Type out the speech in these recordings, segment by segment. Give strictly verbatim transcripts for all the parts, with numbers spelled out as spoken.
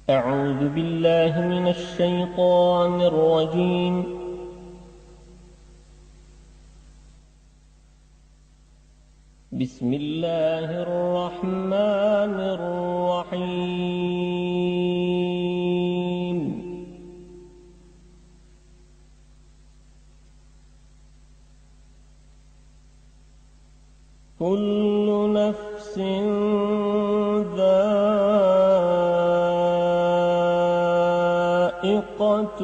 أعوذ بالله من الشيطان الرجيم. بسم الله الرحمن الرحيم. كل نفس ذائقة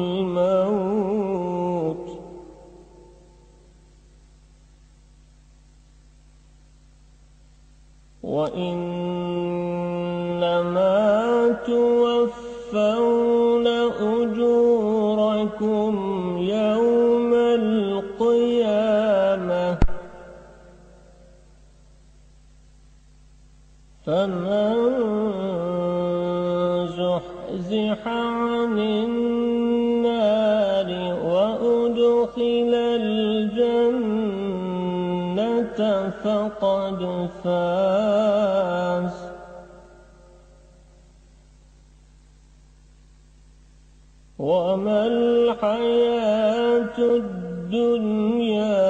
الموت وإنما توفون أجوركم يوم القيامة فمن زحزح عن النار وأدخل الجنة فقد فاز. وما الحياة الدنيا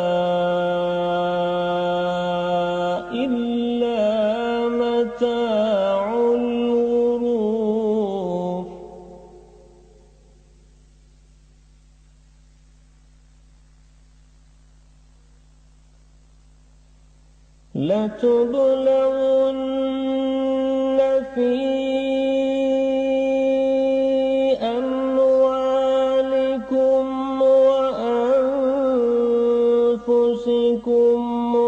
إلا متاع الغرور. لتبلغن في أموالكم وأنفسكم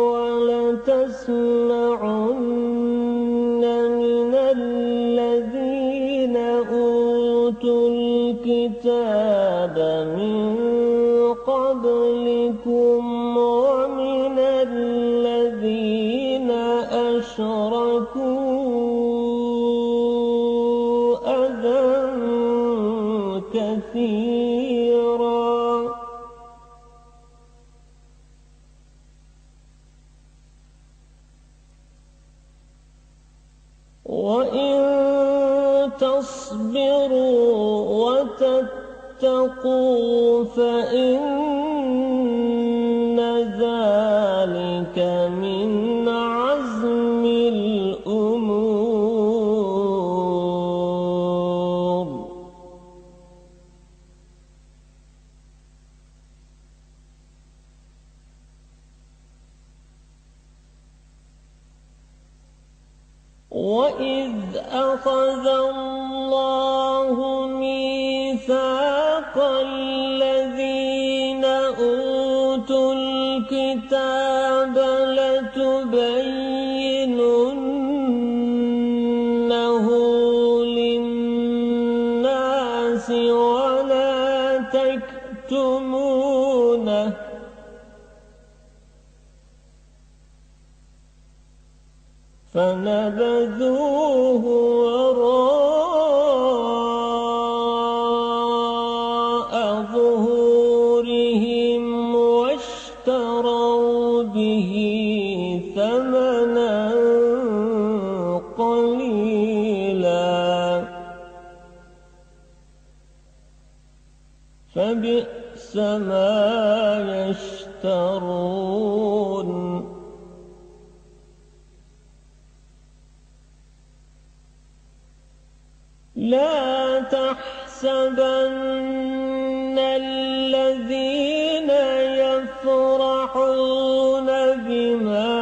ولتسمعن من الذين أوتوا الكتاب من قبلكم ومن الذين أشركوا أذى كثيرا وإن تصبروا وتتقوا فإن ذلك من عزم الأمور. وإذ أخذ الله ميثاق الذين أوتوا الكتاب لتبيننه للناس ولا تكتمونه فنبذوه وراء ظهورهم واشتروا به ثمنا قليلا فبئس ما يشترون. لا تحسبن الذين يفرحون بما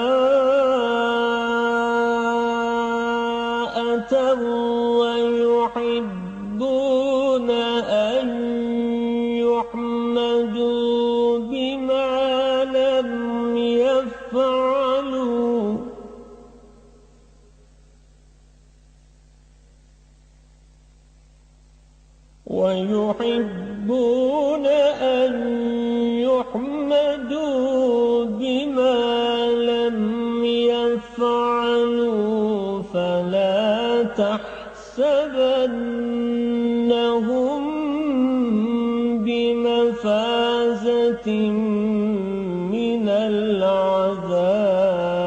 أتوا ويحبون أن يحمدوا بما لم يفعلوا ويحبون أن يحمدوا بما لم يفعلوا فلا تحسبنهم بمفازة من العذاب.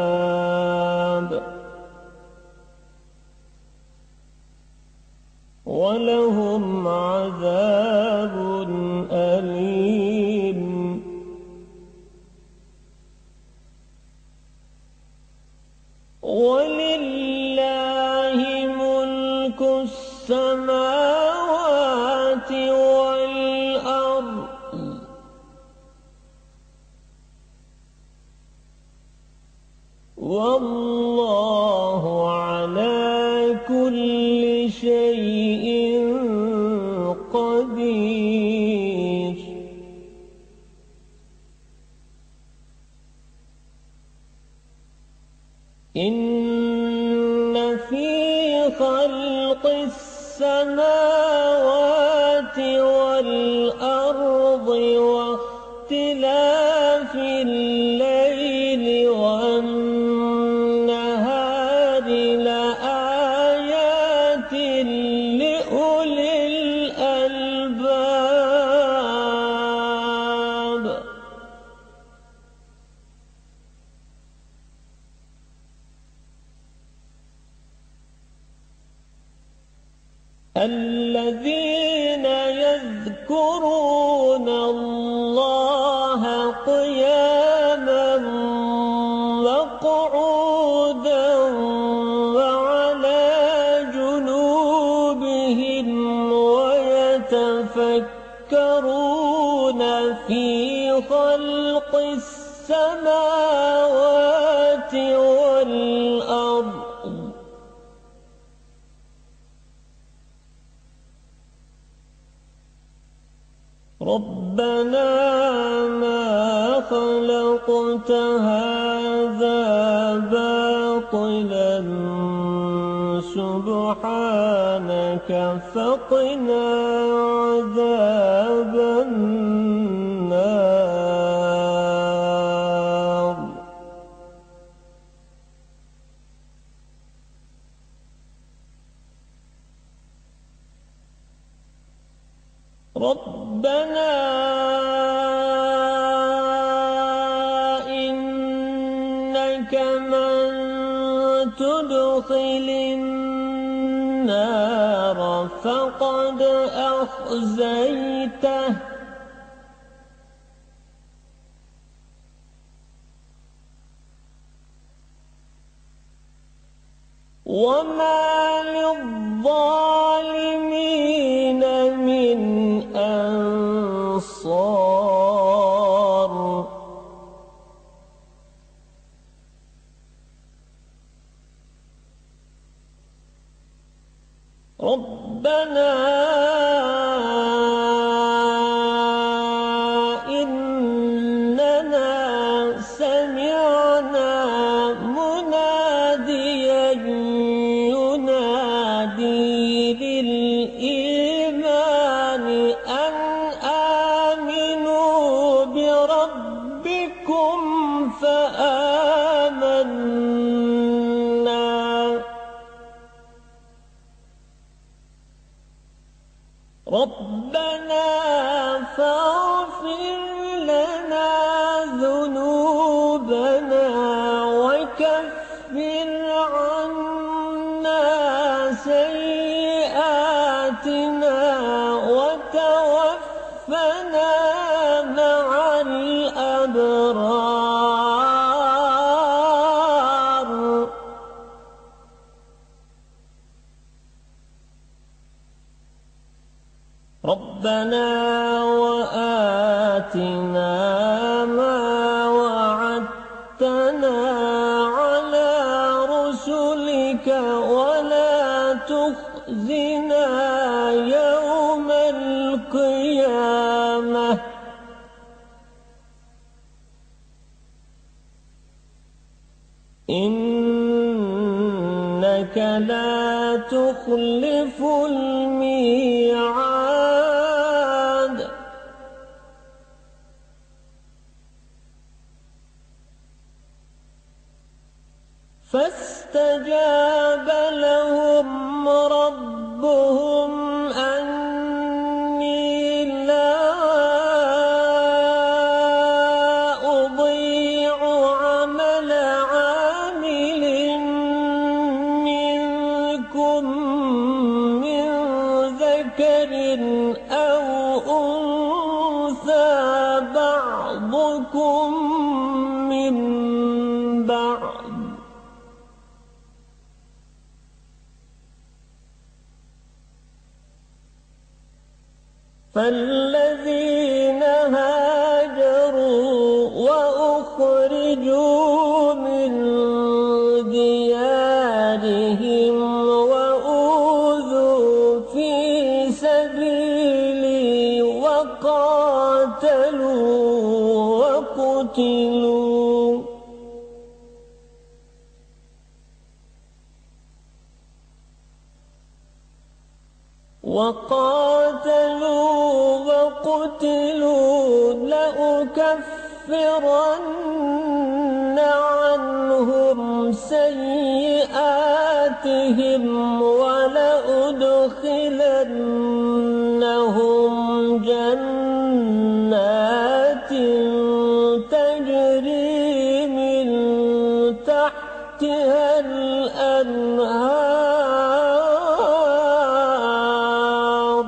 ولله ملك السماوات والأرض والله على كل شيء قدير. إن في خلق السماوات والأرض واختلاف الليل والنهار لآيات لأولي الألباب. الذين يذكرون الله قياما وقعودا وعلى جنوبهم ويتفكرون في خلق السماوات والأرض ربنا ما خلقت هذا باطلا سبحانك فقنا عذاب النار. ربنا إنك من تدخل النار فقد أخزيته وما للظالمين من أنصار. ربنا إننا سمعنا مناديا ينادي للإيمان أن آمنوا بربكم فآمنا. ربنا فاغفر لنا ذنوبنا وكفر عنا سيئاتنا وتوفنا مع الأبرار. ربنا وآتنا ما وعدتنا على رسلك ولا تخزنا يوم القيامة إنك لا تخلف الميعاد. فاستجاب لهم ربهم أني لا أضيع عمل عامل منكم من ذكر أو أنثى بعضكم من بعض فالذين هاجروا وأخرجوا من ديارهم وأوذوا في سبيلي وقاتلوا وقتلوا وقاتلوا وقتلوا لأكفرن عنهم سيئاتهم ولأدخلنهم جنات تجري من تحتها الأنهار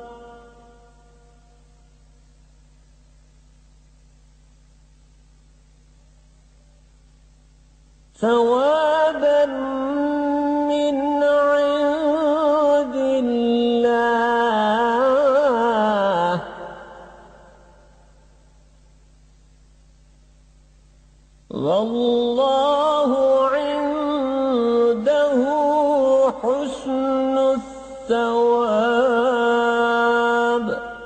ثوابا من عند الله والله عنده حسن الثواب.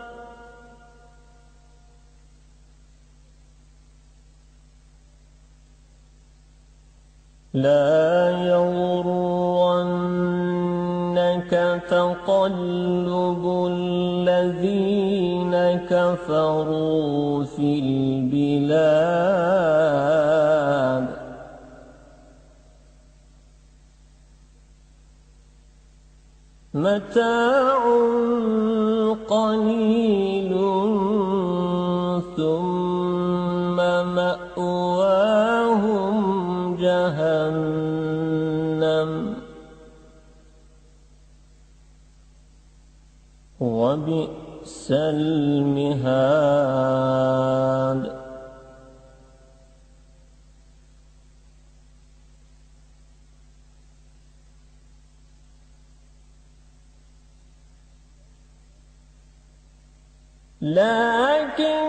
لا يغرنك تقلب الذين كفروا في البلاد متاع قليل ثم مأواهم جهنم وبئس المهاد. لكن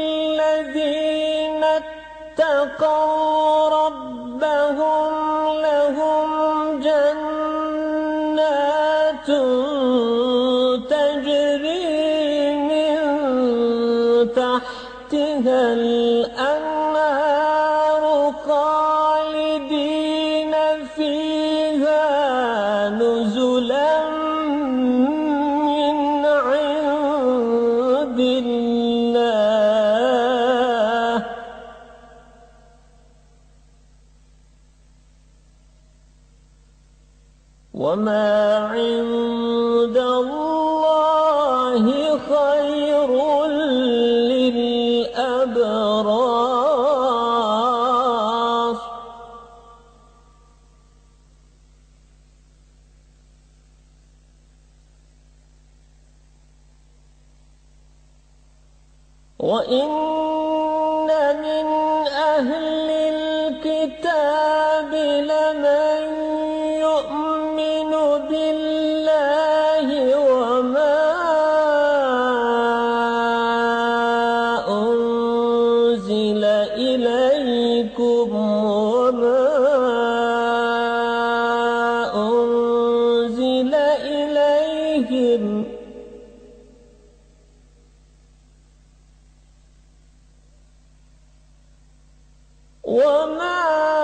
الذين اتقوا ربهم لهم جنات تجري من تحتها الأنهار خالدين فيها نزلا من عند الله وما عند الله خير للأبرار. وإن من أهل الكتاب لمن يؤمن بالله وما أنزل إليكم وما أنزل إليهم وما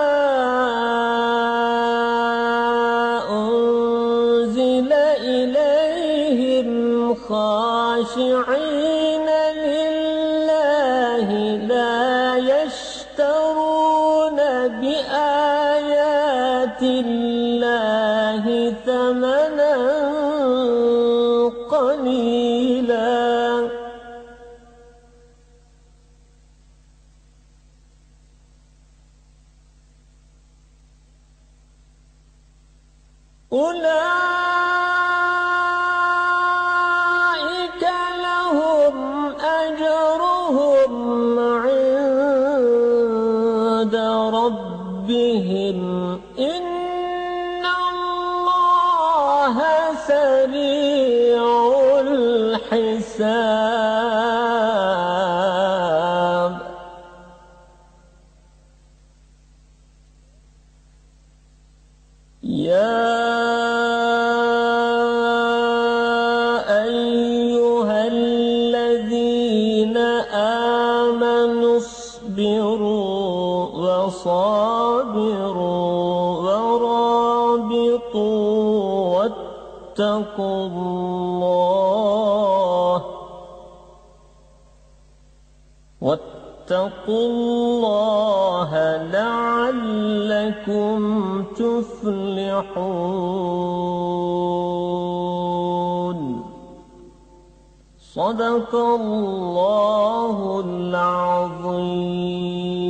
أنزل إليهم خاشعين لله لا يشترون بآيات الله ثمنا قليلا أولئك لهم أجرهم عند ربهم إن الله سريع الحساب. الحساب يا أيها الذين آمنوا اصبروا وصابروا ورابطوا واتقوا الله واتقوا الله لعلكم تفلحون صدق الله العظيم.